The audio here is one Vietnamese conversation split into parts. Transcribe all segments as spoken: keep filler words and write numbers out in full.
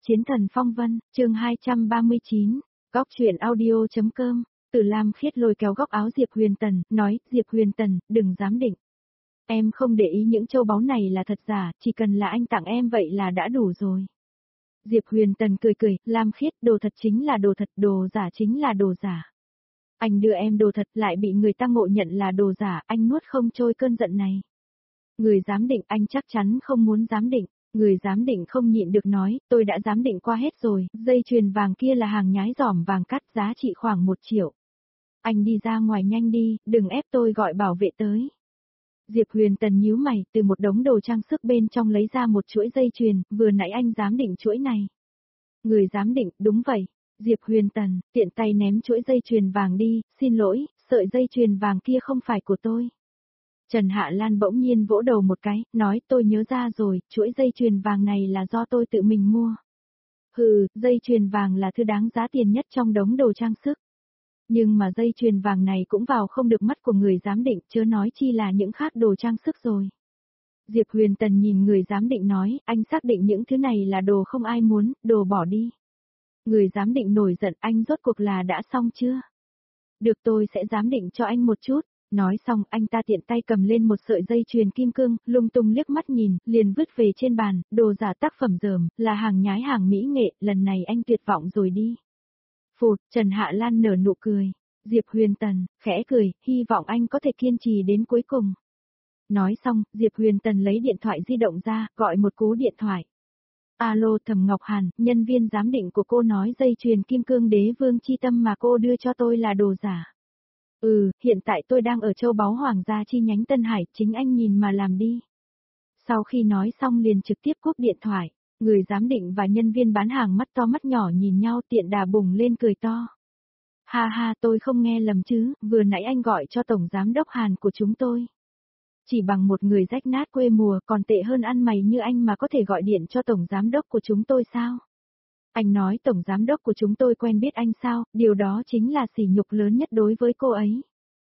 Chiến thần phong vân, chương hai trăm ba mươi chín, góc truyện audio.com, Từ Lam Khiết lôi kéo góc áo Diệp Huyền Tần, nói, Diệp Huyền Tần, đừng dám định. Em không để ý những châu báu này là thật giả, chỉ cần là anh tặng em vậy là đã đủ rồi. Diệp Huyền Tần cười cười, Lam Khiết, đồ thật chính là đồ thật, đồ giả chính là đồ giả. Anh đưa em đồ thật lại bị người ta ngộ nhận là đồ giả, anh nuốt không trôi cơn giận này. Người giám định, anh chắc chắn không muốn giám định. Người giám định không nhịn được nói, tôi đã giám định qua hết rồi, dây chuyền vàng kia là hàng nhái giỏm vàng cắt giá trị khoảng một triệu. Anh đi ra ngoài nhanh đi, đừng ép tôi gọi bảo vệ tới. Diệp Huyền Tần nhíu mày, từ một đống đồ trang sức bên trong lấy ra một chuỗi dây chuyền, vừa nãy anh giám định chuỗi này. Người giám định, đúng vậy. Diệp Huyền Tần, tiện tay ném chuỗi dây chuyền vàng đi, xin lỗi, sợi dây chuyền vàng kia không phải của tôi. Trần Hạ Lan bỗng nhiên vỗ đầu một cái, nói tôi nhớ ra rồi, chuỗi dây chuyền vàng này là do tôi tự mình mua. Hừ, dây chuyền vàng là thứ đáng giá tiền nhất trong đống đồ trang sức. Nhưng mà dây chuyền vàng này cũng vào không được mắt của người giám định, chớ nói chi là những khác đồ trang sức rồi. Diệp Huyền Tần nhìn người giám định nói, anh xác định những thứ này là đồ không ai muốn, đồ bỏ đi. Người giám định nổi giận, anh rốt cuộc là đã xong chưa? Được, tôi sẽ giám định cho anh một chút. Nói xong, anh ta tiện tay cầm lên một sợi dây chuyền kim cương, lung tung liếc mắt nhìn, liền vứt về trên bàn, đồ giả tác phẩm dởm, là hàng nhái hàng mỹ nghệ, lần này anh tuyệt vọng rồi đi. Phụt, Trần Hạ Lan nở nụ cười. Diệp Huyền Tần, khẽ cười, hy vọng anh có thể kiên trì đến cuối cùng. Nói xong, Diệp Huyền Tần lấy điện thoại di động ra, gọi một cú điện thoại. Alo, Thẩm Ngọc Hàn, nhân viên giám định của cô nói dây chuyền kim cương đế vương chi tâm mà cô đưa cho tôi là đồ giả. Ừ, hiện tại tôi đang ở châu báu Hoàng gia chi nhánh Tân Hải, chính anh nhìn mà làm đi. Sau khi nói xong liền trực tiếp cúp điện thoại, người giám định và nhân viên bán hàng mắt to mắt nhỏ nhìn nhau tiện đà bùng lên cười to. Ha ha, tôi không nghe lầm chứ, vừa nãy anh gọi cho Tổng Giám đốc Hàn của chúng tôi. Chỉ bằng một người rách nát quê mùa còn tệ hơn ăn mày như anh mà có thể gọi điện cho Tổng Giám đốc của chúng tôi sao? Anh nói Tổng Giám đốc của chúng tôi quen biết anh sao, điều đó chính là sỉ nhục lớn nhất đối với cô ấy.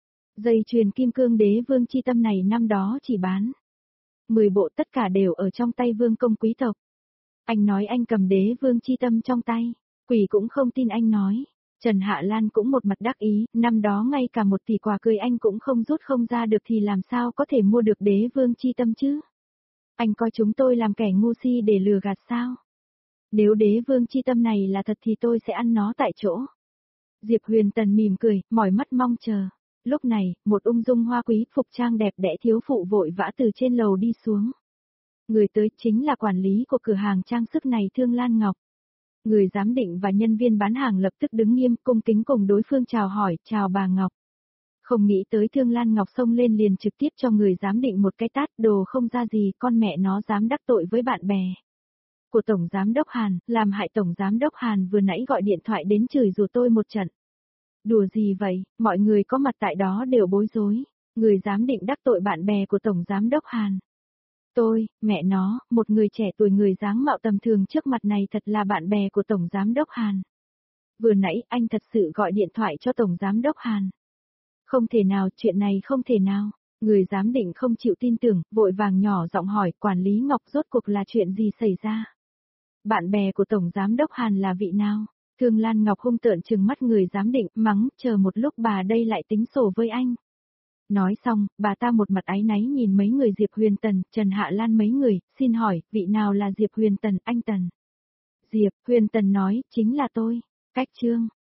Dây chuyền kim cương đế vương chi tâm này năm đó chỉ bán mười bộ, tất cả đều ở trong tay vương công quý tộc. Anh nói anh cầm đế vương chi tâm trong tay, quỷ cũng không tin anh nói. Trần Hạ Lan cũng một mặt đắc ý, năm đó ngay cả một tỷ quà cưới anh cũng không rút không ra được thì làm sao có thể mua được đế vương chi tâm chứ? Anh coi chúng tôi làm kẻ ngu si để lừa gạt sao? Nếu đế vương chi tâm này là thật thì tôi sẽ ăn nó tại chỗ. Diệp Huyền Tần mỉm cười, mỏi mắt mong chờ. Lúc này, một ung dung hoa quý, phục trang đẹp đẽ thiếu phụ vội vã từ trên lầu đi xuống. Người tới chính là quản lý của cửa hàng trang sức này Thương Lan Ngọc. Người giám định và nhân viên bán hàng lập tức đứng nghiêm cung kính cùng đối phương chào hỏi, chào bà Ngọc. Không nghĩ tới Thương Lan Ngọc xông lên liền trực tiếp cho người giám định một cái tát, đồ không ra gì, con mẹ nó dám đắc tội với bạn bè của Tổng Giám đốc Hàn, làm hại Tổng Giám đốc Hàn vừa nãy gọi điện thoại đến chửi rủa tôi một trận. Đùa gì vậy, mọi người có mặt tại đó đều bối rối, người giám định đắc tội bạn bè của Tổng Giám đốc Hàn. Tôi, mẹ nó, một người trẻ tuổi người dáng mạo tầm thường trước mặt này thật là bạn bè của Tổng Giám đốc Hàn. Vừa nãy anh thật sự gọi điện thoại cho Tổng Giám đốc Hàn. Không thể nào, chuyện này không thể nào. Người giám định không chịu tin tưởng, vội vàng nhỏ giọng hỏi quản lý Ngọc rốt cuộc là chuyện gì xảy ra. Bạn bè của Tổng Giám đốc Hàn là vị nào? Thương Lan Ngọc hung tợn trừng mắt người giám định, mắng, chờ một lúc bà đây lại tính sổ với anh. Nói xong, bà ta một mặt áy náy nhìn mấy người Diệp Huyền Tần, Trần Hạ Lan mấy người, xin hỏi, vị nào là Diệp Huyền Tần, anh Tần? Diệp Huyền Tần nói, chính là tôi. Cách chương.